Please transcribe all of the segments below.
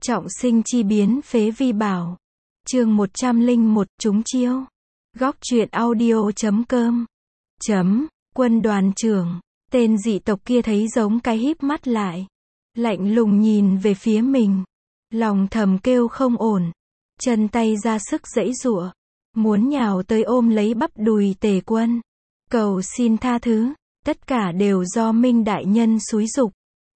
Trọng sinh chi biến phế vi bảo. Chương 101, trúng chiêu. Góc truyện audio.com. Quân đoàn trưởng. Tên dị tộc kia thấy giống cái híp mắt lại. Lạnh lùng nhìn về phía mình. Lòng thầm kêu không ổn. Chân tay ra sức giãy giụa. Muốn nhào tới ôm lấy bắp đùi Tề Quân. Cầu xin tha thứ. Tất cả đều do Minh đại nhân xúi giục.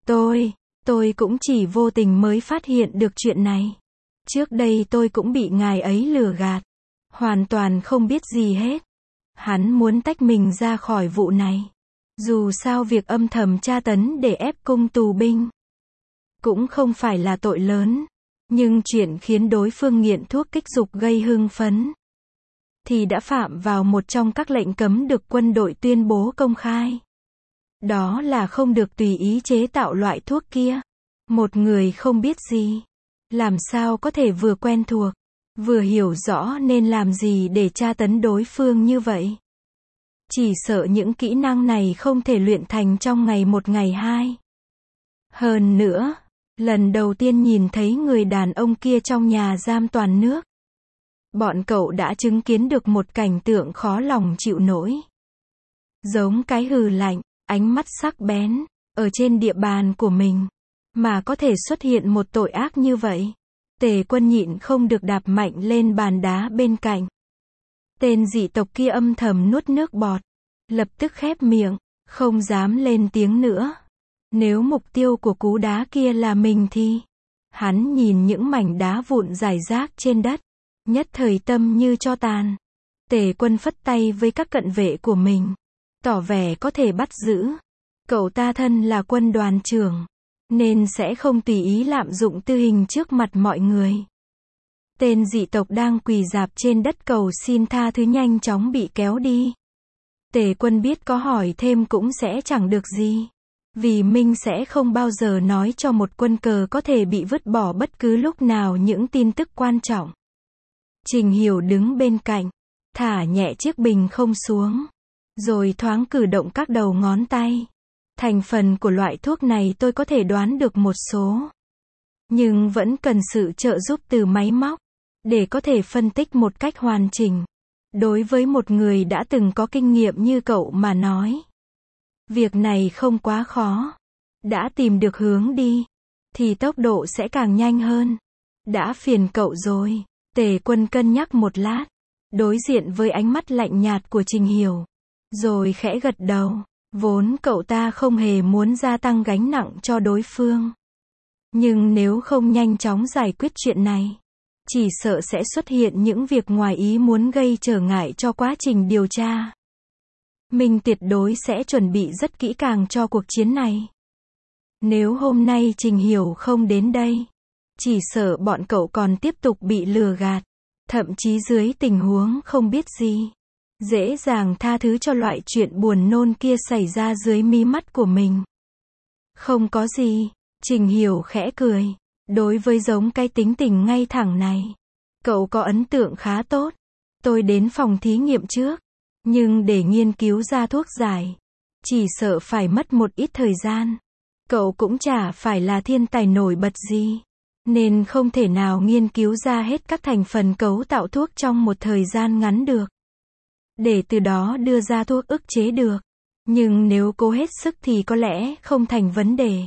Tôi cũng chỉ vô tình mới phát hiện được chuyện này. Trước đây tôi cũng bị ngài ấy lừa gạt. Hoàn toàn không biết gì hết. Hắn muốn tách mình ra khỏi vụ này. Dù sao việc âm thầm tra tấn để ép cung tù binh cũng không phải là tội lớn. Nhưng chuyện khiến đối phương nghiện thuốc kích dục gây hưng phấn thì đã phạm vào một trong các lệnh cấm được quân đội tuyên bố công khai. Đó là không được tùy ý chế tạo loại thuốc kia. Một người không biết gì, làm sao có thể vừa quen thuộc, vừa hiểu rõ nên làm gì để tra tấn đối phương như vậy. Chỉ sợ những kỹ năng này không thể luyện thành trong ngày một ngày hai. Hơn nữa, lần đầu tiên nhìn thấy người đàn ông kia trong nhà giam toàn nước, bọn cậu đã chứng kiến được một cảnh tượng khó lòng chịu nổi. Giống cái hừ lạnh, ánh mắt sắc bén, ở trên địa bàn của mình, mà có thể xuất hiện một tội ác như vậy. Tề Quân nhịn không được đạp mạnh lên bàn đá bên cạnh. Tên dị tộc kia âm thầm nuốt nước bọt, lập tức khép miệng, không dám lên tiếng nữa. Nếu mục tiêu của cú đá kia là mình thì... Hắn nhìn những mảnh đá vụn rải rác trên đất, nhất thời tâm như tro tàn. Tề Quân phất tay với các cận vệ của mình, tỏ vẻ có thể bắt giữ. Cậu ta thân là quân đoàn trưởng, nên sẽ không tùy ý lạm dụng tư hình trước mặt mọi người. Tên dị tộc đang quỳ rạp trên đất cầu xin tha thứ nhanh chóng bị kéo đi. Tề Quân biết có hỏi thêm cũng sẽ chẳng được gì. Vì Minh sẽ không bao giờ nói cho một quân cờ có thể bị vứt bỏ bất cứ lúc nào những tin tức quan trọng. Trình Hiểu đứng bên cạnh, thả nhẹ chiếc bình không xuống, rồi thoáng cử động các đầu ngón tay. Thành phần của loại thuốc này tôi có thể đoán được một số, nhưng vẫn cần sự trợ giúp từ máy móc, để có thể phân tích một cách hoàn chỉnh. Đối với một người đã từng có kinh nghiệm như cậu mà nói, việc này không quá khó. Đã tìm được hướng đi, thì tốc độ sẽ càng nhanh hơn. Đã phiền cậu rồi. Tề Quân cân nhắc một lát, đối diện với ánh mắt lạnh nhạt của Trình Hiểu, rồi khẽ gật đầu. Vốn cậu ta không hề muốn gia tăng gánh nặng cho đối phương. Nhưng nếu không nhanh chóng giải quyết chuyện này, chỉ sợ sẽ xuất hiện những việc ngoài ý muốn gây trở ngại cho quá trình điều tra. Mình tuyệt đối sẽ chuẩn bị rất kỹ càng cho cuộc chiến này. Nếu hôm nay Trình Hiểu không đến đây, chỉ sợ bọn cậu còn tiếp tục bị lừa gạt, thậm chí dưới tình huống không biết gì, dễ dàng tha thứ cho loại chuyện buồn nôn kia xảy ra dưới mí mắt của mình. Không có gì, Trình Hiểu khẽ cười. Đối với giống cái tính tình ngay thẳng này, cậu có ấn tượng khá tốt. Tôi đến phòng thí nghiệm trước, nhưng để nghiên cứu ra thuốc giải, chỉ sợ phải mất một ít thời gian. Cậu cũng chả phải là thiên tài nổi bật gì, nên không thể nào nghiên cứu ra hết các thành phần cấu tạo thuốc trong một thời gian ngắn được, để từ đó đưa ra thuốc ức chế được. Nhưng nếu cố hết sức thì có lẽ không thành vấn đề.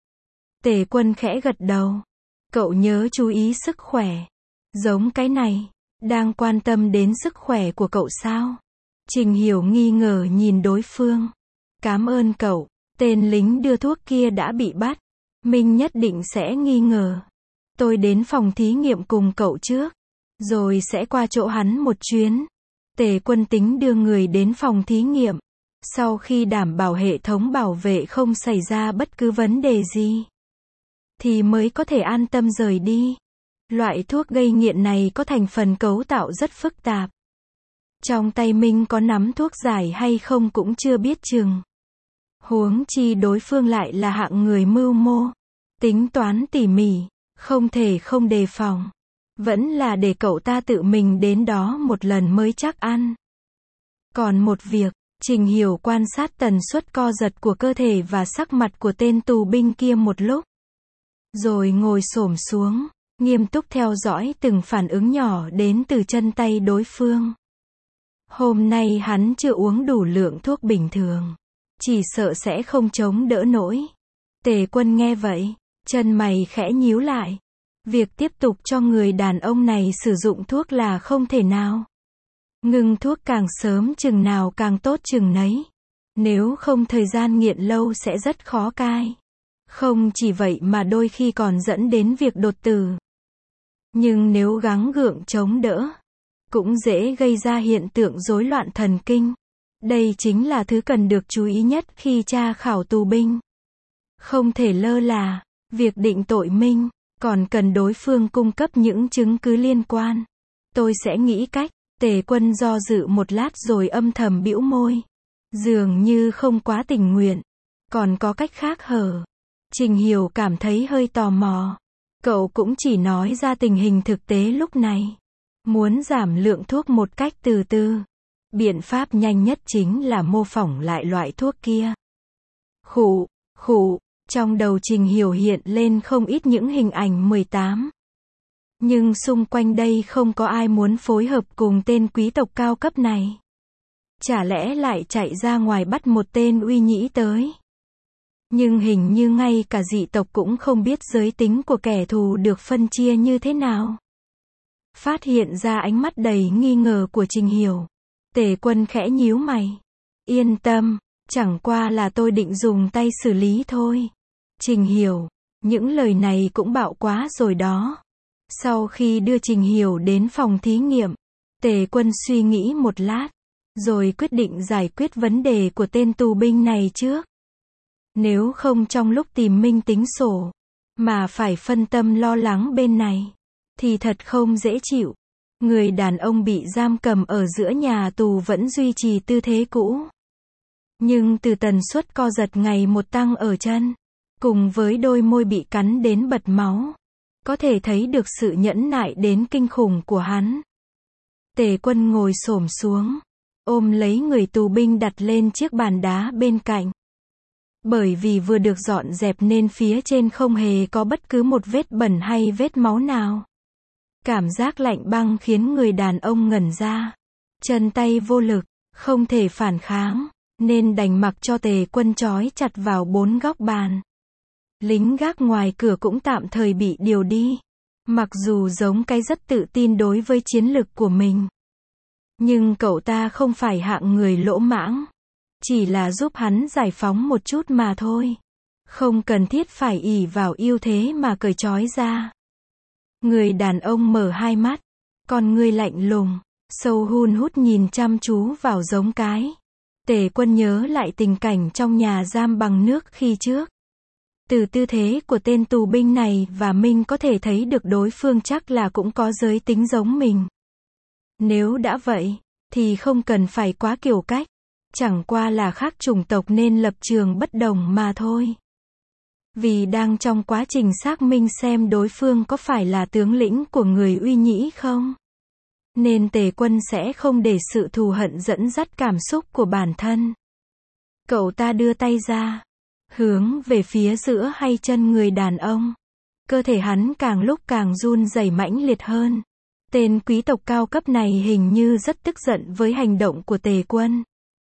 Tề Quân khẽ gật đầu. Cậu nhớ chú ý sức khỏe. Giống cái này, đang quan tâm đến sức khỏe của cậu sao? Trình Hiểu nghi ngờ nhìn đối phương. Cảm ơn cậu. Tên lính đưa thuốc kia đã bị bắt. Minh nhất định sẽ nghi ngờ. Tôi đến phòng thí nghiệm cùng cậu trước, rồi sẽ qua chỗ hắn một chuyến. Tề Quân tính đưa người đến phòng thí nghiệm. Sau khi đảm bảo hệ thống bảo vệ không xảy ra bất cứ vấn đề gì, thì mới có thể an tâm rời đi. Loại thuốc gây nghiện này có thành phần cấu tạo rất phức tạp. Trong tay Minh có nắm thuốc giải hay không cũng chưa biết chừng. Huống chi đối phương lại là hạng người mưu mô, tính toán tỉ mỉ, không thể không đề phòng. Vẫn là để cậu ta tự mình đến đó một lần mới chắc ăn. Còn một việc, Trình Hiểu quan sát tần suất co giật của cơ thể và sắc mặt của tên tù binh kia một lúc, rồi ngồi xổm xuống, nghiêm túc theo dõi từng phản ứng nhỏ đến từ chân tay đối phương. Hôm nay hắn chưa uống đủ lượng thuốc bình thường, chỉ sợ sẽ không chống đỡ nổi. Tề Quân nghe vậy, chân mày khẽ nhíu lại. Việc tiếp tục cho người đàn ông này sử dụng thuốc là không thể nào. Ngừng thuốc càng sớm chừng nào càng tốt chừng nấy. Nếu không thời gian nghiện lâu sẽ rất khó cai. Không chỉ vậy mà đôi khi còn dẫn đến việc đột tử. Nhưng nếu gắng gượng chống đỡ, cũng dễ gây ra hiện tượng rối loạn thần kinh. Đây chính là thứ cần được chú ý nhất khi tra khảo tù binh. Không thể lơ là, việc định tội Minh, còn cần đối phương cung cấp những chứng cứ liên quan. Tôi sẽ nghĩ cách. Tề Quân do dự một lát rồi âm thầm bĩu môi. Dường như không quá tình nguyện. Còn có cách khác hở? Trình Hiểu cảm thấy hơi tò mò. Cậu cũng chỉ nói ra tình hình thực tế lúc này. Muốn giảm lượng thuốc một cách từ từ. Biện pháp nhanh nhất chính là mô phỏng lại loại thuốc kia. Khụ, khụ, trong đầu Trình Hiểu hiện lên không ít những hình ảnh 18. Nhưng xung quanh đây không có ai muốn phối hợp cùng tên quý tộc cao cấp này. Chả lẽ lại chạy ra ngoài bắt một tên uy nhĩ tới. Nhưng hình như ngay cả dị tộc cũng không biết giới tính của kẻ thù được phân chia như thế nào. Phát hiện ra ánh mắt đầy nghi ngờ của Trình Hiểu. Tề Quân khẽ nhíu mày. Yên tâm, chẳng qua là tôi định dùng tay xử lý thôi. Trình Hiểu, những lời này cũng bạo quá rồi đó. Sau khi đưa Trình Hiểu đến phòng thí nghiệm, Tề Quân suy nghĩ một lát, rồi quyết định giải quyết vấn đề của tên tù binh này trước. Nếu không trong lúc tìm Minh tính sổ, mà phải phân tâm lo lắng bên này, thì thật không dễ chịu. Người đàn ông bị giam cầm ở giữa nhà tù vẫn duy trì tư thế cũ. Nhưng từ tần suất co giật ngày một tăng ở chân, cùng với đôi môi bị cắn đến bật máu, có thể thấy được sự nhẫn nại đến kinh khủng của hắn. Tề Quân ngồi xổm xuống, ôm lấy người tù binh đặt lên chiếc bàn đá bên cạnh. Bởi vì vừa được dọn dẹp nên phía trên không hề có bất cứ một vết bẩn hay vết máu nào. Cảm giác lạnh băng khiến người đàn ông ngẩn ra. Chân tay vô lực, không thể phản kháng, nên đành mặc cho Tề Quân trói chặt vào 4 góc bàn. Lính gác ngoài cửa cũng tạm thời bị điều đi. Mặc dù giống cái rất tự tin đối với chiến lực của mình. Nhưng cậu ta không phải hạng người lỗ mãng. Chỉ là giúp hắn giải phóng một chút mà thôi. Không cần thiết phải ỷ vào ưu thế mà cởi trói ra. Người đàn ông mở hai mắt. Con ngươi lạnh lùng, sâu hun hút nhìn chăm chú vào giống cái. Tề Quân nhớ lại tình cảnh trong nhà giam bằng nước khi trước. Từ tư thế của tên tù binh này và Minh có thể thấy được đối phương chắc là cũng có giới tính giống mình. Nếu đã vậy, thì không cần phải quá kiểu cách. Chẳng qua là khác chủng tộc nên lập trường bất đồng mà thôi. Vì đang trong quá trình xác minh xem đối phương có phải là tướng lĩnh của người uy nhĩ không. Nên Tề Quân sẽ không để sự thù hận dẫn dắt cảm xúc của bản thân. Cậu ta đưa tay ra, hướng về phía giữa hai chân người đàn ông. Cơ thể hắn càng lúc càng run rẩy mãnh liệt hơn. Tên quý tộc cao cấp này hình như rất tức giận với hành động của Tề Quân.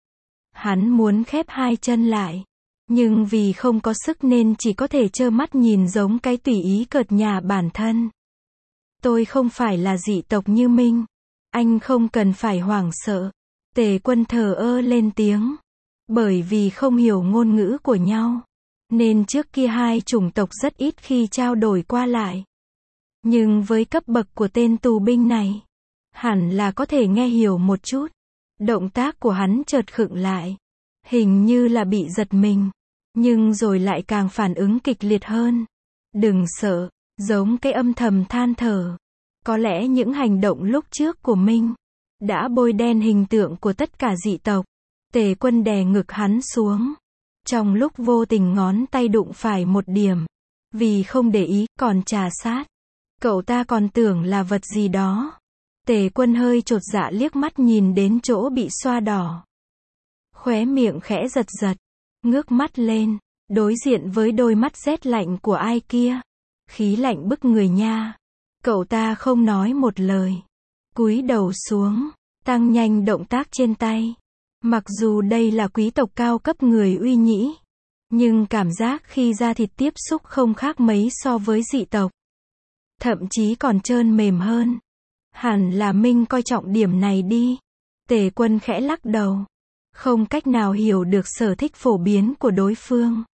Hắn muốn khép hai chân lại, nhưng vì không có sức nên chỉ có thể trơ mắt nhìn giống cái tùy ý cợt nhả bản thân. Tôi không phải là dị tộc như Minh. Anh không cần phải hoảng sợ. Tề Quân thờ ơ lên tiếng. Bởi vì không hiểu ngôn ngữ của nhau, nên trước kia hai chủng tộc rất ít khi trao đổi qua lại. Nhưng với cấp bậc của tên tù binh này, hẳn là có thể nghe hiểu một chút. Động tác của hắn chợt khựng lại. Hình như là bị giật mình. Nhưng rồi lại càng phản ứng kịch liệt hơn. Đừng sợ, giống cái âm thầm than thở. Có lẽ những hành động lúc trước của Minh đã bôi đen hình tượng của tất cả dị tộc. Tề Quân đè ngực hắn xuống. Trong lúc vô tình ngón tay đụng phải một điểm. Vì không để ý, còn trà sát. Cậu ta còn tưởng là vật gì đó. Tề Quân hơi chột dạ liếc mắt nhìn đến chỗ bị xoa đỏ. Khóe miệng khẽ giật giật. Ngước mắt lên, đối diện với đôi mắt rét lạnh của ai kia. Khí lạnh bức người nha. Cậu ta không nói một lời. Cúi đầu xuống, tăng nhanh động tác trên tay. Mặc dù đây là quý tộc cao cấp người Uy Nhĩ, nhưng cảm giác khi da thịt tiếp xúc không khác mấy so với dị tộc. Thậm chí còn trơn mềm hơn. Hẳn là Minh coi trọng điểm này đi. Tề Quân khẽ lắc đầu. Không cách nào hiểu được sở thích phổ biến của đối phương.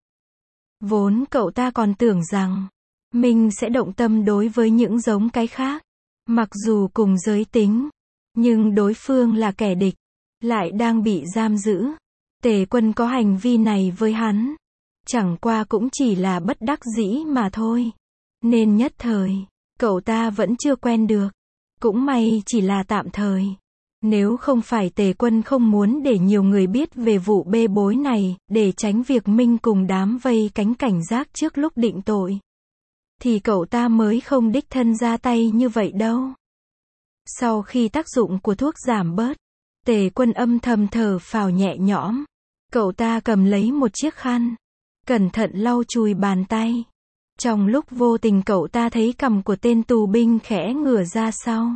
Vốn cậu ta còn tưởng rằng Minh sẽ động tâm đối với những giống cái khác. Mặc dù cùng giới tính, nhưng đối phương là kẻ địch, lại đang bị giam giữ. Tề Quân có hành vi này với hắn, chẳng qua cũng chỉ là bất đắc dĩ mà thôi. Nên nhất thời, cậu ta vẫn chưa quen được. Cũng may chỉ là tạm thời. Nếu không phải Tề Quân không muốn để nhiều người biết về vụ bê bối này, để tránh việc Minh cùng đám vây cánh cảnh giác trước lúc định tội, thì cậu ta mới không đích thân ra tay như vậy đâu. Sau khi tác dụng của thuốc giảm bớt, Tề Quân âm thầm thở phào nhẹ nhõm. Cậu ta cầm lấy một chiếc khăn, cẩn thận lau chùi bàn tay. Trong lúc vô tình cậu ta thấy cằm của tên tù binh khẽ ngửa ra sau.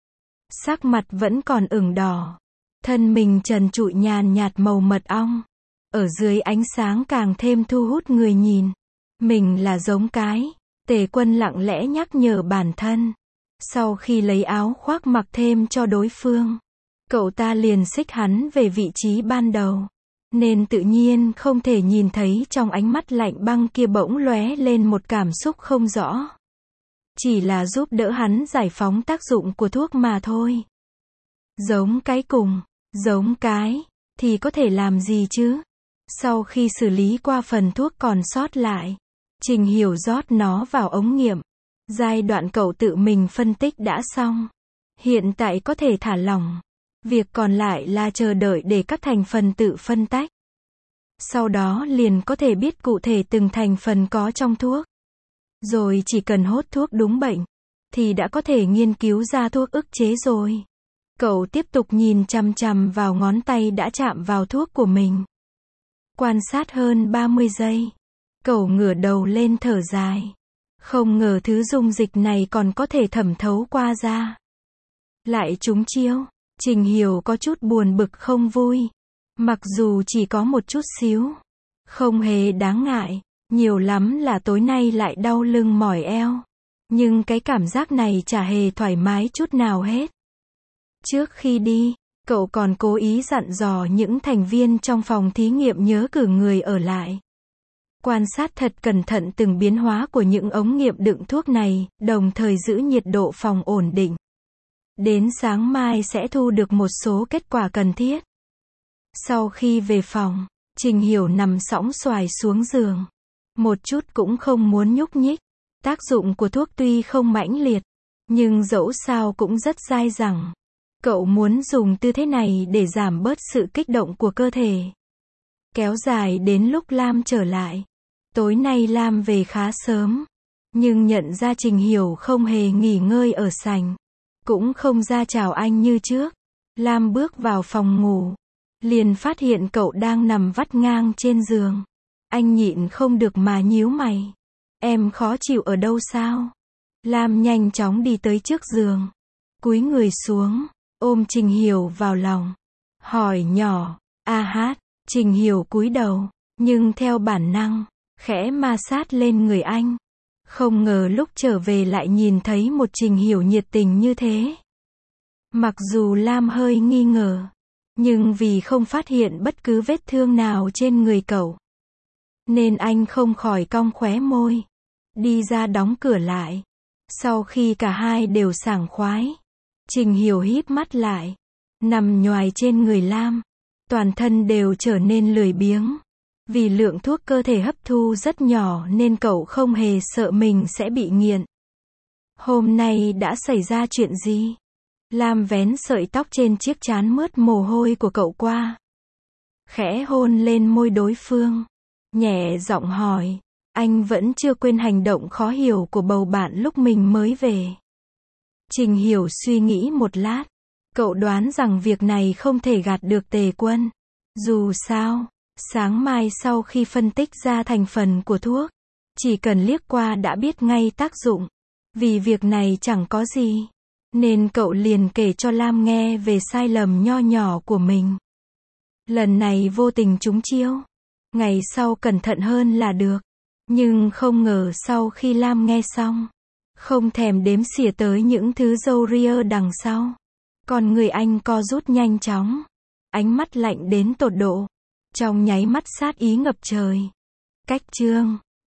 Sắc mặt vẫn còn ửng đỏ. Thân mình trần trụi nhàn nhạt màu mật ong. Ở dưới ánh sáng càng thêm thu hút người nhìn. Mình là giống cái. Tề Quân lặng lẽ nhắc nhở bản thân. Sau khi lấy áo khoác mặc thêm cho đối phương, cậu ta liền xích hắn về vị trí ban đầu. Nên tự nhiên không thể nhìn thấy trong ánh mắt lạnh băng kia bỗng lóe lên một cảm xúc không rõ. Chỉ là giúp đỡ hắn giải phóng tác dụng của thuốc mà thôi. Giống cái cùng, giống cái, thì có thể làm gì chứ? Sau khi xử lý qua phần thuốc còn sót lại, Trình Hiểu rót nó vào ống nghiệm. Giai đoạn cậu tự mình phân tích đã xong. Hiện tại có thể thả lỏng. Việc còn lại là chờ đợi để các thành phần tự phân tách. Sau đó liền có thể biết cụ thể từng thành phần có trong thuốc. Rồi chỉ cần hốt thuốc đúng bệnh, thì đã có thể nghiên cứu ra thuốc ức chế rồi. Cậu tiếp tục nhìn chằm chằm vào ngón tay đã chạm vào thuốc của mình. Quan sát hơn 30 giây. Cậu ngửa đầu lên thở dài. Không ngờ thứ dung dịch này còn có thể thẩm thấu qua da. Lại trúng chiêu. Trình Hiểu có chút buồn bực không vui. Mặc dù chỉ có một chút xíu. Không hề đáng ngại. Nhiều lắm là tối nay lại đau lưng mỏi eo. Nhưng cái cảm giác này chả hề thoải mái chút nào hết. Trước khi đi, cậu còn cố ý dặn dò những thành viên trong phòng thí nghiệm nhớ cử người ở lại. Quan sát thật cẩn thận từng biến hóa của những ống nghiệm đựng thuốc này, đồng thời giữ nhiệt độ phòng ổn định. Đến sáng mai sẽ thu được một số kết quả cần thiết. Sau khi về phòng, Trình Hiểu nằm sõng xoài xuống giường. Một chút cũng không muốn nhúc nhích. Tác dụng của thuốc tuy không mãnh liệt, nhưng dẫu sao cũng rất dai dẳng. Cậu muốn dùng tư thế này để giảm bớt sự kích động của cơ thể. Kéo dài đến lúc Lam trở lại. Tối nay Lam về khá sớm, nhưng nhận ra Trình Hiểu không hề nghỉ ngơi ở sảnh. Cũng không ra chào anh như trước. Lam bước vào phòng ngủ, liền phát hiện cậu đang nằm vắt ngang trên giường. Anh nhịn không được mà nhíu mày. Em khó chịu ở đâu sao? Lam nhanh chóng đi tới trước giường, cúi người xuống, ôm Trình Hiểu vào lòng. Hỏi nhỏ, a hát, Trình Hiểu cúi đầu, nhưng theo bản năng, khẽ ma sát lên người anh. Không ngờ lúc trở về lại nhìn thấy một Trình Hiểu nhiệt tình như thế. Mặc dù Lam hơi nghi ngờ, nhưng vì không phát hiện bất cứ vết thương nào trên người cậu, nên anh không khỏi cong khóe môi. Đi ra đóng cửa lại. Sau khi cả hai đều sảng khoái, Trình Hiểu híp mắt lại, nằm nhoài trên người Lam. Toàn thân đều trở nên lười biếng. Vì lượng thuốc cơ thể hấp thu rất nhỏ nên cậu không hề sợ mình sẽ bị nghiện. Hôm nay đã xảy ra chuyện gì? Lam vén sợi tóc trên chiếc trán mướt mồ hôi của cậu qua. Khẽ hôn lên môi đối phương. Nhẹ giọng hỏi. Anh vẫn chưa quên hành động khó hiểu của bầu bạn lúc mình mới về. Trình Hiểu suy nghĩ một lát. Cậu đoán rằng việc này không thể gạt được Tề Quân. Dù sao, sáng mai sau khi phân tích ra thành phần của thuốc, chỉ cần liếc qua đã biết ngay tác dụng. Vì việc này chẳng có gì, nên cậu liền kể cho Lam nghe về sai lầm nho nhỏ của mình. Lần này vô tình trúng chiêu, ngày sau cẩn thận hơn là được. Nhưng không ngờ sau khi Lam nghe xong, không thèm đếm xỉa tới những thứ râu ria đằng sau. Còn người anh co rút nhanh chóng, ánh mắt lạnh đến tột độ, trong nháy mắt sát ý ngập trời. Cách chương